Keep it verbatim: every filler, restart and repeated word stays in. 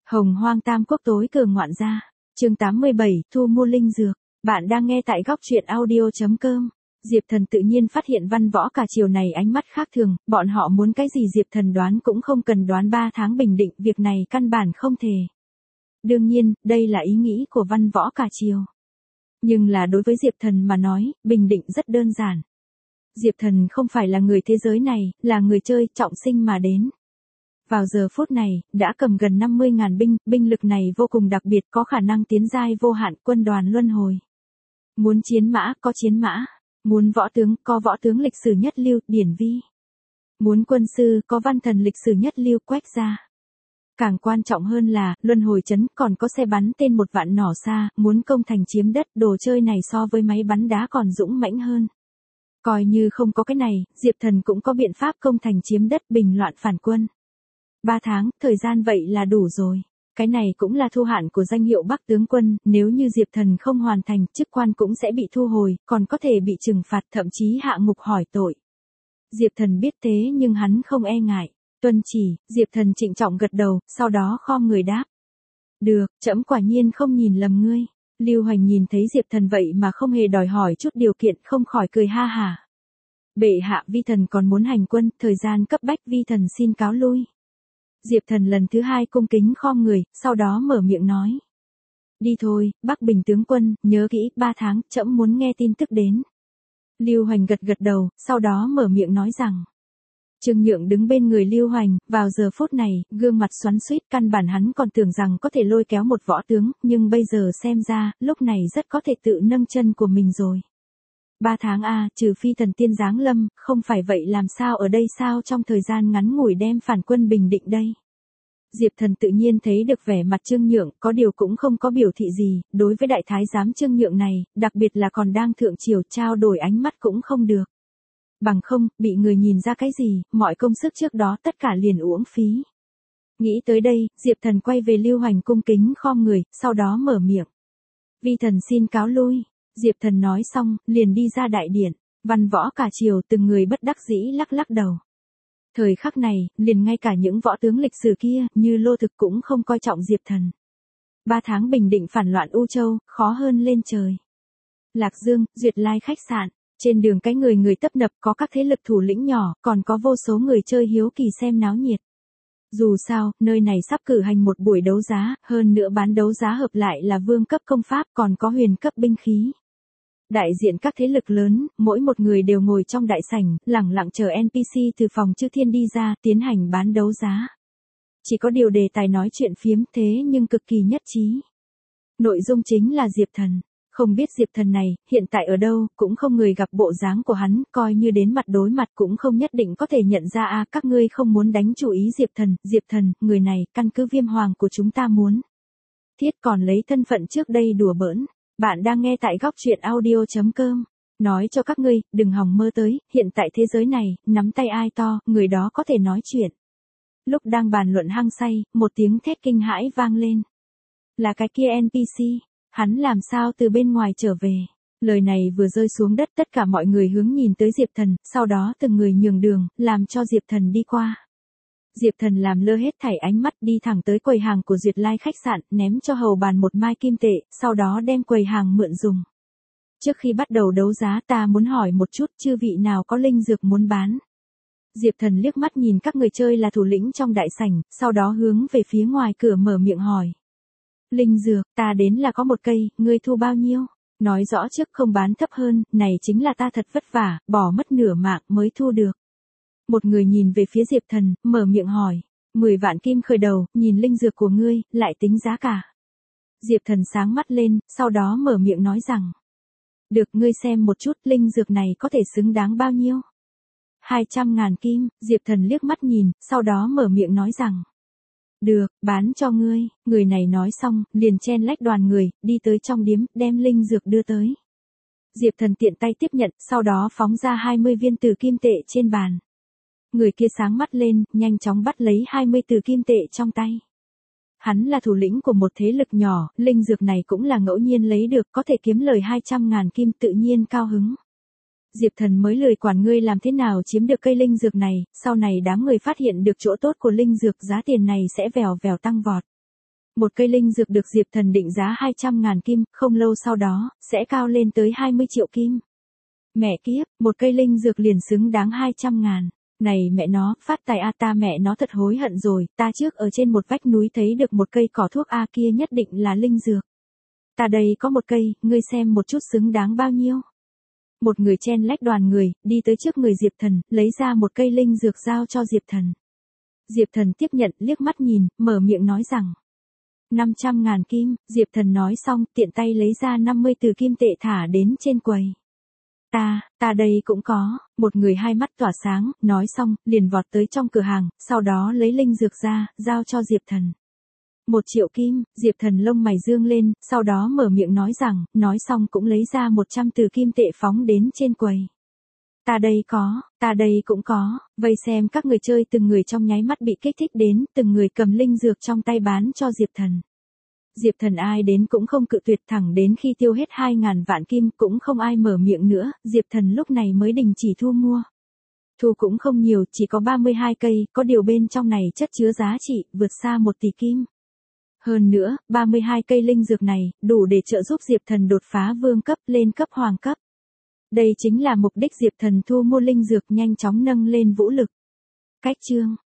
Hồng Hoang Tam Quốc tối cường ngoạn gia. Chương tám mươi bảy, thu mua linh dược. Bạn đang nghe tại góc truyện audio chấm com. Diệp Thần tự nhiên phát hiện văn võ cả triều này ánh mắt khác thường, bọn họ muốn cái gì Diệp Thần đoán cũng không cần đoán ba tháng bình định, việc này căn bản không thể. Đương nhiên, đây là ý nghĩ của văn võ cả triều. Nhưng là đối với Diệp Thần mà nói, bình định rất đơn giản. Diệp Thần không phải là người thế giới này, là người chơi, trọng sinh mà đến. Vào giờ phút này, đã cầm gần năm mươi ngàn binh, binh lực này vô cùng đặc biệt, có khả năng tiến giai vô hạn, quân đoàn luân hồi. Muốn chiến mã, có chiến mã. Muốn võ tướng, có võ tướng lịch sử nhất lưu, Điển Vi. Muốn quân sư, có văn thần lịch sử nhất lưu, Quách Gia. Càng quan trọng hơn là, luân hồi trấn còn có xe bắn tên một vạn nỏ xa, muốn công thành chiếm đất, đồ chơi này so với máy bắn đá còn dũng mãnh hơn. Coi như không có cái này, Diệp Thần cũng có biện pháp công thành chiếm đất, bình loạn phản quân. Ba tháng, thời gian vậy là đủ rồi. Cái này cũng là thu hạn của danh hiệu Bắc tướng quân, nếu như Diệp Thần không hoàn thành, chức quan cũng sẽ bị thu hồi, còn có thể bị trừng phạt, thậm chí hạ ngục hỏi tội. Diệp Thần biết thế nhưng hắn không e ngại. Tuân chỉ, Diệp Thần trịnh trọng gật đầu, sau đó khom người đáp. Được, trẫm quả nhiên không nhìn lầm ngươi. Lưu Hoành nhìn thấy Diệp Thần vậy mà không hề đòi hỏi chút điều kiện, không khỏi cười ha hả. Bệ hạ, vi thần còn muốn hành quân, thời gian cấp bách, vi thần xin cáo lui. Diệp Thần lần thứ hai cung kính khom người, sau đó mở miệng nói. Đi thôi, Bắc Bình tướng quân, nhớ kỹ, ba tháng, trẫm muốn nghe tin tức đến. Lưu Hoành gật gật đầu, sau đó mở miệng nói rằng. Trương Nhượng đứng bên người Lưu Hoành, vào giờ phút này, gương mặt xoắn xuýt, căn bản hắn còn tưởng rằng có thể lôi kéo một võ tướng, nhưng bây giờ xem ra, lúc này rất có thể tự nâng chân của mình rồi. Ba tháng a, trừ phi thần tiên giáng lâm, không phải vậy làm sao ở đây sao trong thời gian ngắn ngủi đem phản quân bình định đây. Diệp Thần tự nhiên thấy được vẻ mặt Trương Nhượng, có điều cũng không có biểu thị gì, đối với đại thái giám Trương Nhượng này, đặc biệt là còn đang thượng triều, trao đổi ánh mắt cũng không được. Bằng không, bị người nhìn ra cái gì, mọi công sức trước đó tất cả liền uổng phí. Nghĩ tới đây, Diệp Thần quay về Lưu Hoành cung kính khom người, sau đó mở miệng. Vi thần xin cáo lui. Diệp Thần nói xong, liền đi ra đại điện, văn võ cả triều từng người bất đắc dĩ lắc lắc đầu. Thời khắc này, liền ngay cả những võ tướng lịch sử kia, như Lô Thực cũng không coi trọng Diệp Thần. Ba tháng bình định phản loạn U Châu, khó hơn lên trời. Lạc Dương, Duyệt Lai khách sạn, trên đường cái người người tấp nập, có các thế lực thủ lĩnh nhỏ, còn có vô số người chơi hiếu kỳ xem náo nhiệt. Dù sao, nơi này sắp cử hành một buổi đấu giá, hơn nữa bán đấu giá hợp lại là vương cấp công pháp, còn có huyền cấp binh khí. Đại diện các thế lực lớn, mỗi một người đều ngồi trong đại sảnh, lẳng lặng chờ en pê xê từ phòng Chư Thiên đi ra, tiến hành bán đấu giá. Chỉ có điều đề tài nói chuyện phiếm thế nhưng cực kỳ nhất trí. Nội dung chính là Diệp Thần. Không biết Diệp Thần này, hiện tại ở đâu, cũng không người gặp bộ dáng của hắn, coi như đến mặt đối mặt cũng không nhất định có thể nhận ra a các ngươi không muốn đánh chủ ý Diệp Thần, Diệp Thần, người này, căn cứ Viêm Hoàng của chúng ta muốn. Thiết còn lấy thân phận trước đây đùa bỡn. Bạn đang nghe tại góc truyện audio chấm com. Nói cho các ngươi, đừng hòng mơ tới, hiện tại thế giới này, nắm tay ai to, người đó có thể nói chuyện. Lúc đang bàn luận hăng say, một tiếng thét kinh hãi vang lên. Là cái kia en pê xê, hắn làm sao từ bên ngoài trở về. Lời này vừa rơi xuống đất tất cả mọi người hướng nhìn tới Diệp Thần, sau đó từng người nhường đường, làm cho Diệp Thần đi qua. Diệp Thần làm lơ hết thảy ánh mắt đi thẳng tới quầy hàng của Duyệt Lai khách sạn, ném cho hầu bàn một mai kim tệ, sau đó đem quầy hàng mượn dùng. Trước khi bắt đầu đấu giá ta muốn hỏi một chút, chư vị nào có linh dược muốn bán. Diệp Thần liếc mắt nhìn các người chơi là thủ lĩnh trong đại sảnh, sau đó hướng về phía ngoài cửa mở miệng hỏi. Linh dược, ta đến là có một cây, ngươi thu bao nhiêu? Nói rõ trước không bán thấp hơn, này chính là ta thật vất vả, bỏ mất nửa mạng mới thu được. Một người nhìn về phía Diệp Thần, mở miệng hỏi. Mười vạn kim khởi đầu, nhìn linh dược của ngươi, lại tính giá cả. Diệp Thần sáng mắt lên, sau đó mở miệng nói rằng. Được, ngươi xem một chút, linh dược này có thể xứng đáng bao nhiêu? Hai trăm ngàn kim, Diệp Thần liếc mắt nhìn, sau đó mở miệng nói rằng. Được, bán cho ngươi. Người này nói xong, liền chen lách đoàn người, đi tới trong điếm, đem linh dược đưa tới. Diệp Thần tiện tay tiếp nhận, sau đó phóng ra hai mươi viên tử kim tệ trên bàn. Người kia sáng mắt lên, nhanh chóng bắt lấy hai mươi tử kim tệ trong tay. Hắn là thủ lĩnh của một thế lực nhỏ, linh dược này cũng là ngẫu nhiên lấy được, có thể kiếm lời hai trăm ngàn kim, tự nhiên cao hứng. Diệp Thần mới lười quản ngươi làm thế nào chiếm được cây linh dược này, sau này đám người phát hiện được chỗ tốt của linh dược, giá tiền này sẽ vèo vèo tăng vọt. Một cây linh dược được Diệp Thần định giá hai trăm ngàn kim, không lâu sau đó, sẽ cao lên tới hai mươi triệu kim. Mẹ kiếp, một cây linh dược liền xứng đáng hai trăm ngàn. Này mẹ nó, phát tài a, ta mẹ nó thật hối hận rồi, ta trước ở trên một vách núi thấy được một cây cỏ thuốc a, kia nhất định là linh dược. Ta đây có một cây, ngươi xem một chút xứng đáng bao nhiêu. Một người chen lách đoàn người, đi tới trước người Diệp Thần, lấy ra một cây linh dược giao cho Diệp Thần. Diệp Thần tiếp nhận, liếc mắt nhìn, mở miệng nói rằng. năm trăm ngàn kim, Diệp Thần nói xong, tiện tay lấy ra năm mươi từ kim tệ thả đến trên quầy. Ta, ta đây cũng có, một người hai mắt tỏa sáng, nói xong, liền vọt tới trong cửa hàng, sau đó lấy linh dược ra, giao cho Diệp Thần. Một triệu kim, Diệp Thần lông mày dương lên, sau đó mở miệng nói rằng, nói xong cũng lấy ra một trăm từ kim tệ phóng đến trên quầy. Ta đây có, ta đây cũng có, vây xem các người chơi từng người trong nháy mắt bị kích thích đến, từng người cầm linh dược trong tay bán cho Diệp Thần. Diệp Thần ai đến cũng không cự tuyệt, thẳng đến khi tiêu hết hai ngàn vạn kim cũng không ai mở miệng nữa, Diệp Thần lúc này mới đình chỉ thu mua. Thu cũng không nhiều, chỉ có ba mươi hai cây, có điều bên trong này chất chứa giá trị, vượt xa một tỷ kim. Hơn nữa, ba mươi hai cây linh dược này, đủ để trợ giúp Diệp Thần đột phá vương cấp lên cấp hoàng cấp. Đây chính là mục đích Diệp Thần thu mua linh dược nhanh chóng nâng lên vũ lực. Cách chương